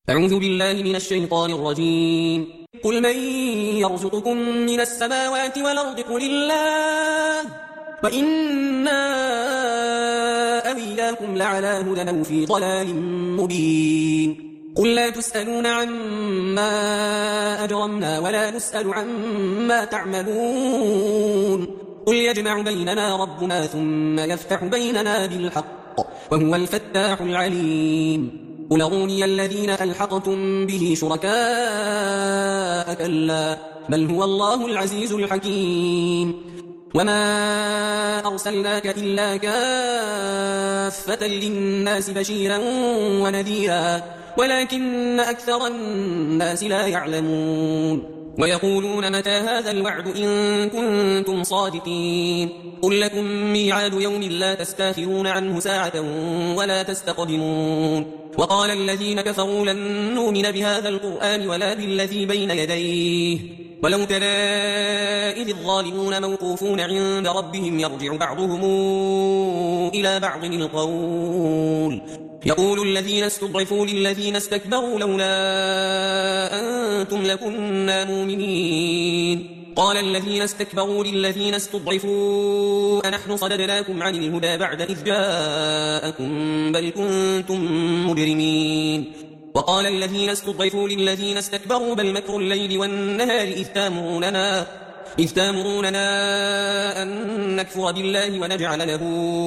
أعوذ بالله من الشيطان الرجيم. قل من يرزقكم من السماوات والأرض؟ قل الله، وإنا أو إياكم لعلى هدى أو في ضلال مبين. قل لا تسألون عما أجرمنا ولا نسأل عما تعملون. قل يجمع بيننا ربنا ثم يفتح بيننا بالحق وهو الفتاح العليم. قل أروني الذين ألحقتم به شركاء كلا بل هو الله العزيز الحكيم. وما أرسلناك إلا كافة للناس بشيرا ونذيرا ولكن أكثر الناس لا يعلمون. ويقولون متى هذا الوعد إن كنتم صادقين. قل لكم ميعاد يوم لا تستاخرون عنه ساعة ولا تستقدمون. وقال الذين كفروا لن نؤمن بهذا القرآن ولا بالذي بين يديه ولو ترى إذ الظالمون موقوفون عند ربهم يرجع بعضهم إلى بعض القول. يقول الذين استضعفوا للذين استكبروا لولا أنتم لكنا مؤمنين. قال الذين استكبروا للذين استضعفوا أنحن صددناكم عن الهدى بعد إذ جاءكم بل كنتم مجرمين. وقال الذين استضعفوا للذين استكبروا بل مكر الليل والنهار إذ تامروننا أن نكفر بالله ونجعل له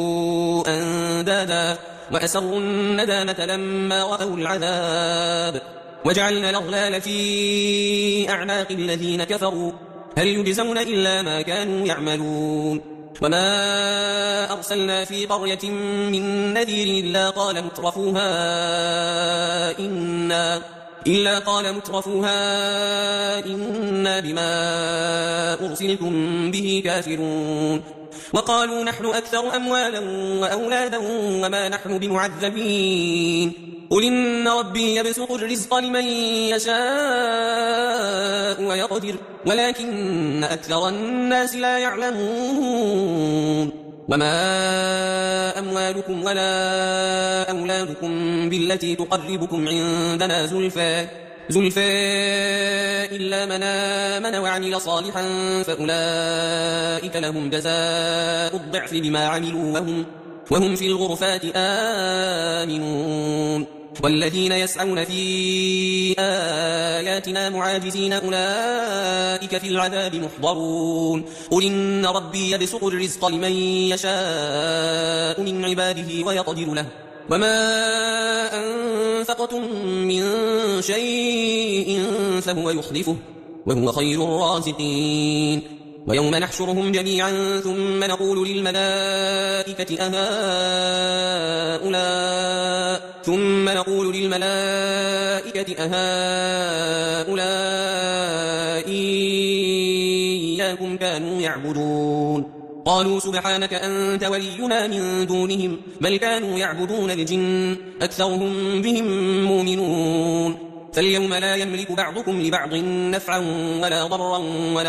أندادا وأسروا الندامة لما رأوا العذاب وجعلنا الأغلال في أعناق الذين كفروا هل يجزون إلا ما كانوا يعملون. وما أرسلنا في قرية من نذير إلا قال مترفوها إنا بما أرسلتم به كافرون. وقالوا نحن أكثر أموالا وأولادا وما نحن بمعذبين. قل إن ربي يبسط الرزق لمن يشاء ويقدر ولكن أكثر الناس لا يعلمون. وما أموالكم ولا أولادكم بالتي تقربكم عندنا زلفى إلا من آمن وعمل صالحا فأولئك لهم جزاء الضعف بما عملوا وهم في الغرفات آمنون. والذين يسعون في آياتنا معاجزين أولئك في العذاب محضرون. قل إن ربي يبسط الرزق لمن يشاء من عباده ويقدر له وما أنفقتم من شيء فهو يخلفه وهو خير الرازقين. ويوم نحشرهم جميعا ثم نقول للملائكة أهؤلاء إياكم كانوا يعبدون؟ قالوا سبحانك أنت ولينا من دونهم بل كانوا يعبدون الجن أكثرهم بهم مؤمنون. فاليوم لا يملك بعضكم لبعض نفعا ولا ضرا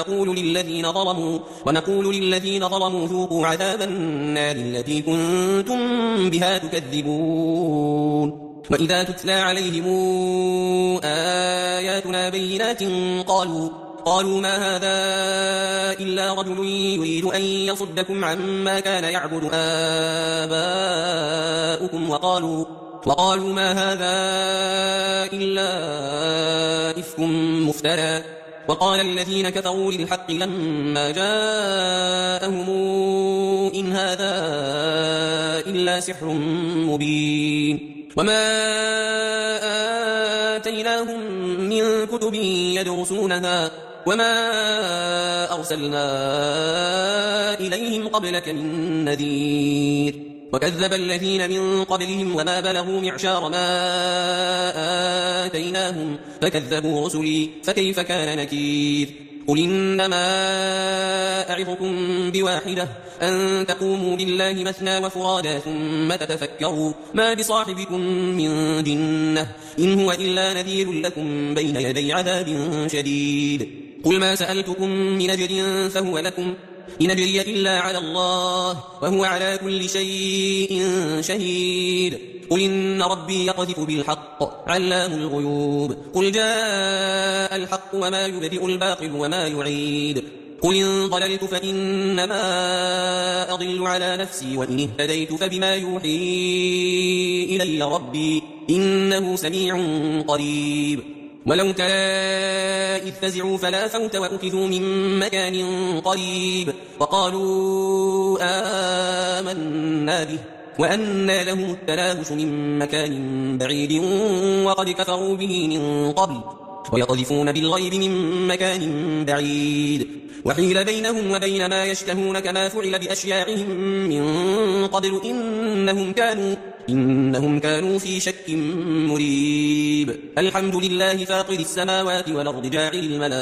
ونقول للذين ظلموا ذوقوا عذاب النار التي كنتم بها تكذبون. وإذا تتلى عليهم آياتنا بينات قالوا ما هذا إلا رجل يريد أن يصدكم عما كان يعبد آباؤكم وقالوا ما هذا إلا إفك مفترى. وقال الذين كفروا للحق لما جاءهم إن هذا إلا سحر مبين. وما آتيناهم من كتب يدرسونها وما أرسلنا إليهم قبلك من نذير. وكذب الذين من قبلهم وما بلغوا معشار ما آتيناهم فكذبوا رسلي فكيف كان نكير. قل إنما أعظكم بواحدة أن تقوموا بالله مثنى وفرادا ثم تتفكروا ما بصاحبكم من جنة إن هو إلا نذير لكم بين يدي عذاب شديد. قل ما سألتكم من أجر فهو لكم إن أجري إلا على الله وهو على كل شيء شهيد. قل إن ربي يقذف بالحق علام الغيوب قل جاء الحق وما يبدئ الباطل وما يعيد قل إن ضللت فإنما أضل على نفسي وإن اهتديت فبما يوحي إلي ربي إنه سميع قريب ولو ترى إذ فزعوا فلا فوت وأخذوا من مكان قريب وقالوا آمنا به وأنى لهم التناوش من مكان بعيد وقد كفروا به من قبل ويقذفون بالغيب من مكان بعيد وحيل بينهم وبين ما يشتهون كما فعل بأشياعهم من قبل إنهم كانوا في شك مريب الحمد لله فاطر السماوات والأرض جاعل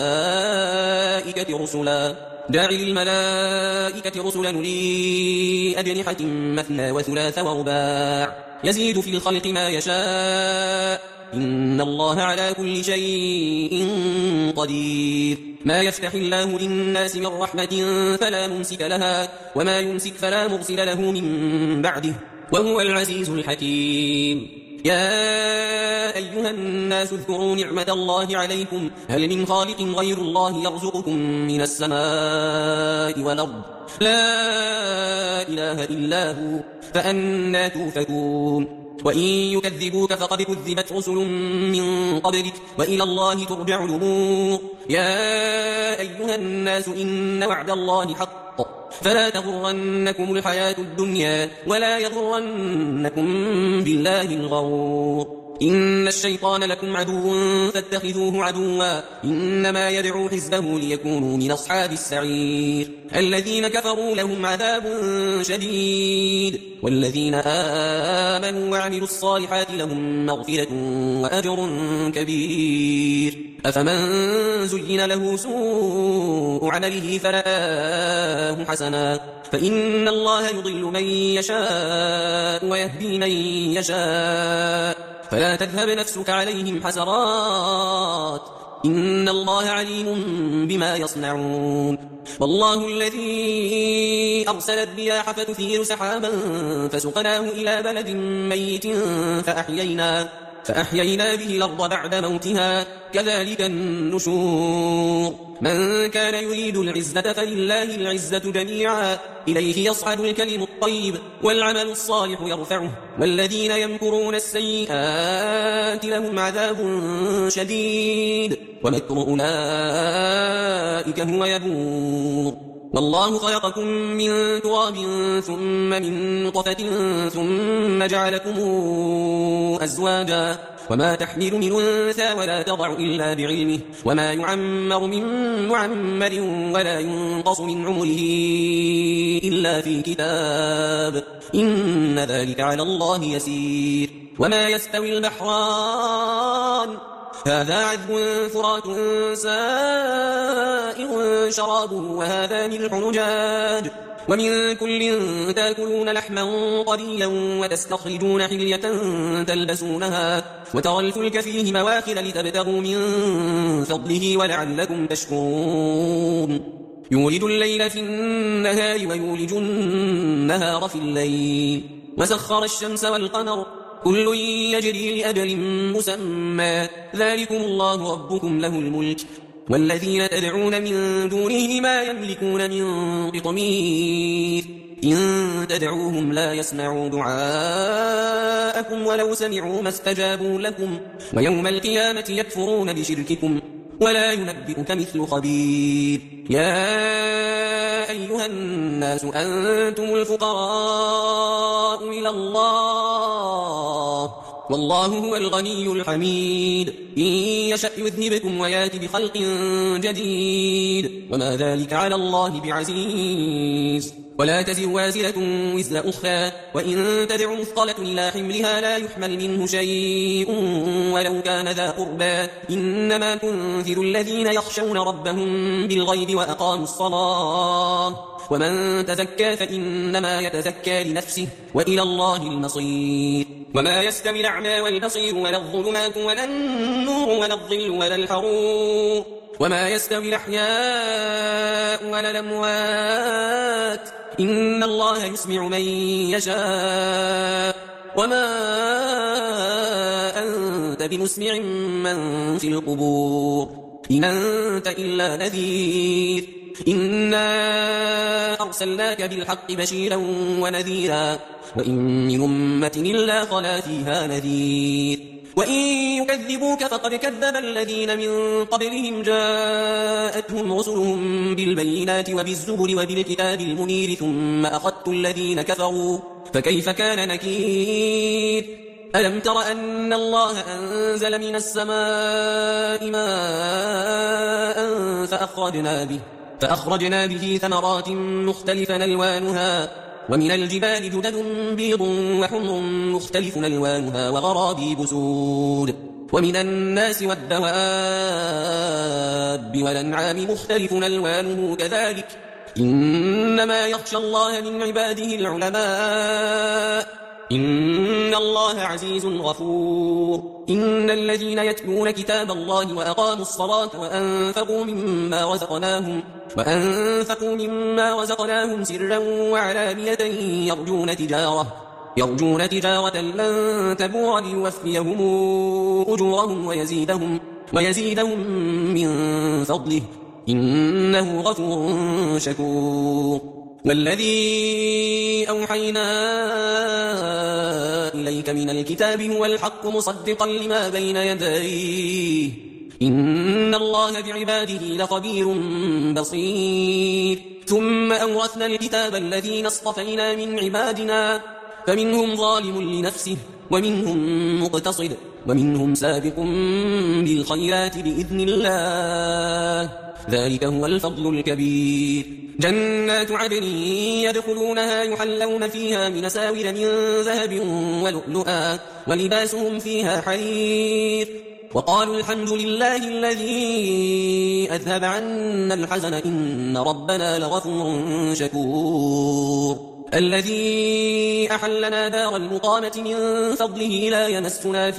الملائكة رسلا أولي أجنحة مثنى وثلاث ورباع يزيد في الخلق ما يشاء إن الله على كل شيء قدير ما يفتح الله للناس من رحمة فلا ممسك لها وما يمسك فلا مرسل له من بعده وهو العزيز الحكيم يا أيها الناس اذكروا نعمة الله عليكم هل من خالق غير الله يرزقكم من السماء والأرض لا إله إلا هو فأنى توفكون وإن يكذبوك فقد كذبت رسل من قبلك وإلى الله ترجع الأمور يا أيها الناس إن وعد الله حق فلا تغرنكم الحياة الدنيا ولا يغرنكم بالله الغرور إن الشيطان لكم عدو فاتخذوه عدوا إنما يدعو حزبه ليكونوا من أصحاب السعير الذين كفروا لهم عذاب شديد والذين آمنوا وعملوا الصالحات لهم مغفرة وأجر كبير أفمن زين له سوء عمله فرآه حسنا فإن الله يضل من يشاء ويهدي من يشاء فلا تذهب نفسك عليهم حسرات إن الله عليم بما يصنعون والله الذي أرسل الرياح فتثير سحابا فسقناه إلى بلد ميت فأحيينا به الأرض بعد موتها كذلك النشور من كان يريد العزة فلله العزة جميعا إليه يصعد الكلم الطيب والعمل الصالح يرفعه والذين يمكرون السيئات لهم عذاب شديد ومكر أولئك هو يبور والله خلقكم من تراب ثم من نطفة ثم جعلكم أزواجا وما تحمل من أنثى ولا تضع إلا بعلمه وما يعمر من معمر ولا ينقص من عمره إلا في كتاب إن ذلك على الله يسير وما يستوي البحران هذا عذب فرات سائغ شرابه وهذا ملح نجاج ومن كل تأكلون لحما طريا وتستخرجون حلية تلبسونها وترى الفلك فيه مواخر لتبتغوا من فضله ولعلكم تشكرون يولج الليل في النهار ويولج النهار في الليل وسخر الشمس والقمر كل يجري لأجل مسمى ذلكم الله ربكم له الملك والذين تدعون من دونه ما يملكون من قطمير إن تدعوهم لا يسمعوا دعاءكم ولو سمعوا ما استجابوا لكم ويوم القيامة يكفرون بشرككم ولا ينبئك مثل خبير يا أيها الناس أنتم الفقراء إلى الله والله هو الغني الحميد إن يشأ يذهبكم ويأتي بخلق جديد وما ذلك على الله بعزيز ولا تزر وازرة وزر أخرى وإن تدع مثقلة إلى حملها لا يحمل منه شيء ولو كان ذا قربى إنما تنذر الذين يخشون ربهم بالغيب وأقاموا الصلاة ومن تزكى فإنما يتزكى لنفسه وإلى الله المصير وما يستوي الأعمى والبصير ولا الظلمات ولا النور ولا الظل ولا الحرور وما يستوي الأحياء ولا الأموات إن الله يسمع من يشاء وما أنت بمسمع من في القبور إن أنت إلا نذير إنا أرسلناك بالحق بشيرا ونذيرا وإن من أمة إلا خلا فيها نذير وإن يكذبوك فقد كذب الذين من قبلهم جاءتهم رسلهم بالبينات وبالزبر وبالكتاب المنير ثم أخذت الذين كفروا فكيف كان نكير ألم تر أن الله أنزل من السماء ماء فأخرجنا به ثمرات مختلفا ألوانها ومن الجبال جدد بيض وحمر مختلف ألوانها وغرابيب سود ومن الناس والدواب والأنعام مختلف ألوانه كذلك إنما يخشى الله من عباده العلماء إن الله عزيز غفور إن الذين يتلون كتاب الله وأقاموا الصلاة وأنفقوا مما رزقناهم سرا وعلانية يرجون تجارة لن تبور ليوفيهم أجورهم ويزيدهم من فضله إنه غفور شكور والذي أوحينا إليك من الكتاب هو الحق مصدقا لما بين يديه إن الله بعباده لخبير بصير ثم أورثنا الكتاب الذين اصطفينا من عبادنا فمنهم ظالم لنفسه ومنهم مقتصد ومنهم سابق بالخيرات بإذن الله ذلك هو الفضل الكبير جنات عدن يدخلونها يحلون فيها من أساور من ذهب ولؤلؤا ولباسهم فيها حرير وقالوا الحمد لله الذي أذهب عنا الحزن إن ربنا لغفور شكور الذي أحلنا دار المقامة من فضله لا يمسنا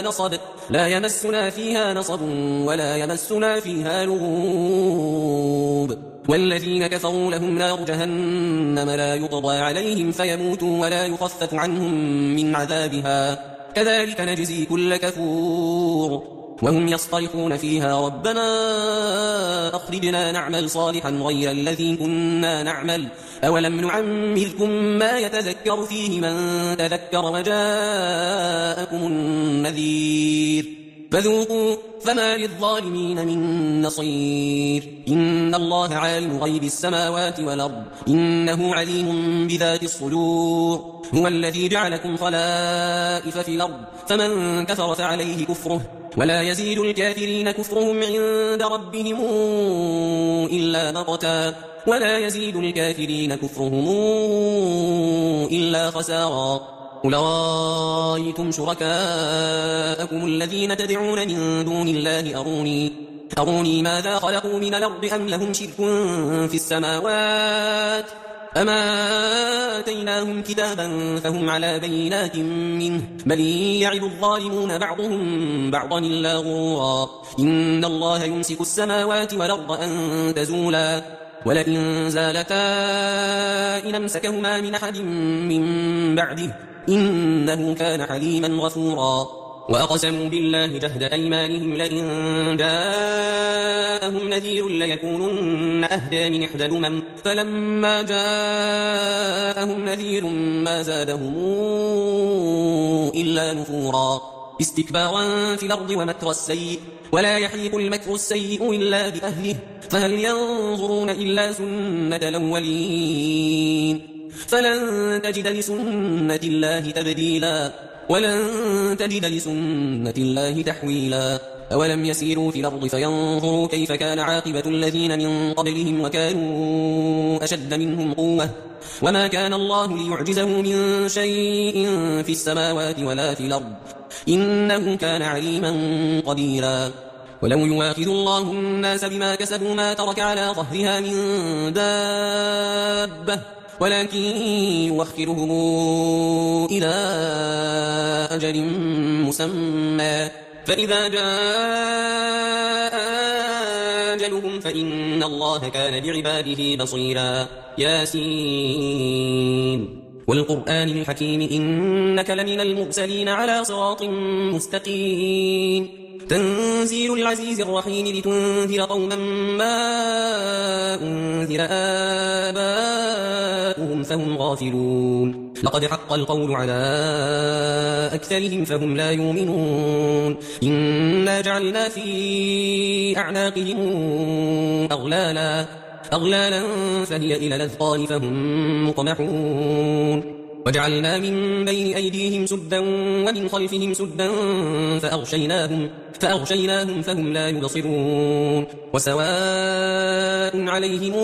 فيها نصب ولا يمسنا فيها لغوب والذين كفروا لهم نار جهنم لا يقضى عليهم فيموتوا ولا يخفف عنهم من عذابها كذلك نجزي كل كفور وهم يصطرخون فيها ربنا أخرجنا نعمل صالحا غير الذي كنا نعمل أولم نعمركم ما يتذكر فيه من تذكر وجاءكم النذير فذوقوا فما للظالمين من نصير إن الله عالم غيب السماوات والأرض إنه عليم بذات الصدور هو الذي جعلكم خلائف في الأرض فمن كفر فعليه كفره ولا يزيد الكافرين كفرهم عند ربهم إلا مقتا ولا يزيد الكافرين كفرهم إلا خسارا قل رأيتم شركاءكم الذين تدعون من دون الله أروني ماذا خلقوا من الأرض أم لهم شرك في السماوات أما آتيناهم كتابا فهم على بينات منه بل يعد الظالمون بعضهم بعضا إلا غرورا إن الله يمسك السماوات والأرض أن تزولا ولئن زالتا إن أمسكهما من أحد من بعده إنه كان حليما غفورا وأقسموا بالله جهد أيمانهم لئن جاءهم نذير ليكونن أهدى من إحدى الأمم فلما جاءهم نذير ما زادهم إلا نفورا استكبارا في الأرض ومكر السيء ولا يحيق المكر السيء إلا بأهله فهل ينظرون إلا سنة الأولين فلن تجد لسنة الله تبديلا ولن تجد لسنة الله تحويلا أولم يسيروا في الأرض فينظروا كيف كان عاقبة الذين من قبلهم وكانوا أشد منهم قوة وما كان الله ليعجزه من شيء في السماوات ولا في الأرض إنه كان عليما قديرا ولو يواخذ الله الناس بما كسبوا ما ترك على ظهرها من دابة ولكن يوخرهم إلى أجل مسمى فإذا جاء أجلهم فإن الله كان بعباده بصيرا ياسين والقرآن الحكيم إنك لمن المرسلين على صراط مستقيم تنزيل العزيز الرحيم لتنذر قوما ما أنذر آباؤهم فهم غافلون لقد حق القول على أكثرهم فهم لا يؤمنون إنا جعلنا في أعناقهم أغلالا فهي إلى الأذقان فهم مقمحون وجعلنا من بين أيديهم سدا ومن خلفهم سدا فأغشيناهم فهم لا يبصرون وسواء عليهم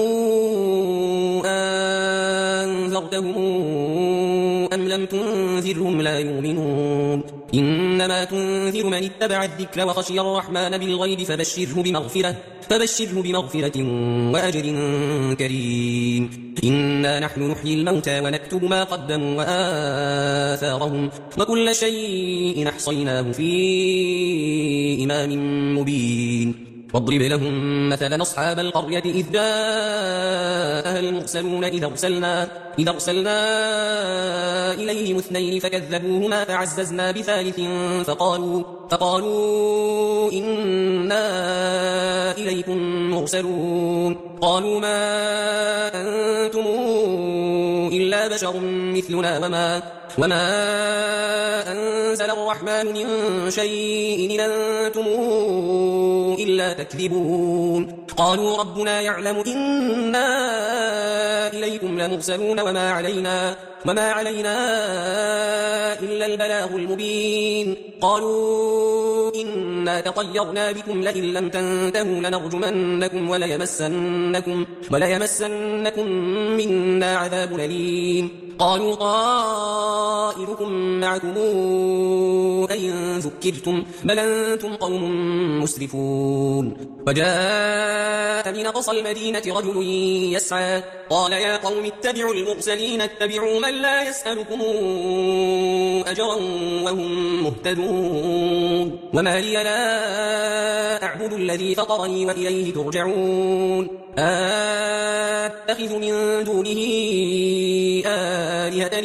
أنذرتهم أم لم تنذرهم لا يؤمنون إنما تنذر من اتبع الذكر وخشي الرحمن بالغيب فبشره بمغفرة وأجر كريم إنا نحن نحيي الموتى ونكتب ما قدموا وآثارهم وكل شيء أحصيناه في إمام مبين واضرب لهم مثلا أصحاب القرية إذ جاءها المرسلون إذ أرسلنا إليهم اثنين فكذبوهما فعززنا بثالث فقالوا إنا إليكم مرسلون قالوا ما أنتم إلا بشر مثلنا وما أنزل الرحمن من شيء إن أنتم إلا تكذبون قالوا ربنا يعلم إنا إليكم لمرسلون وما علينا إلا البلاغ المبين قالوا إنا تطيرنا بكم لئن لم تنتهوا لنرجمنكم وليمسنكم منا عذاب أليم قالوا طائركم معكم أئن ذكرتم بل أنتم قوم مسرفون وجاء من أقصى المدينة رجل يسعى قال يا قوم اتبعوا المرسلين اتبعوا من لا يسألكم أجرا وهم مهتدون وما لي لا أعبد الذي فطرني وإليه ترجعون أتخذ من دونه آلهة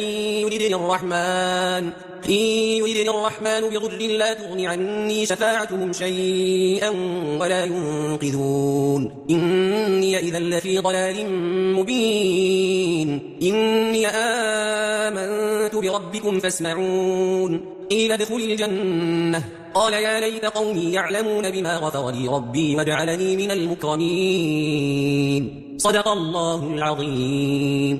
إن يردني الرحمن بضر لا تغن عني شفاعتهم شيئا ولا ينقذون إني إذا لفي ضلال مبين إني آمنت بربكم فاسمعون قيل ادخل الجنة قال يا ليت قومي يعلمون بما غفر لي ربي وجعلني من المكرمين صدق الله العظيم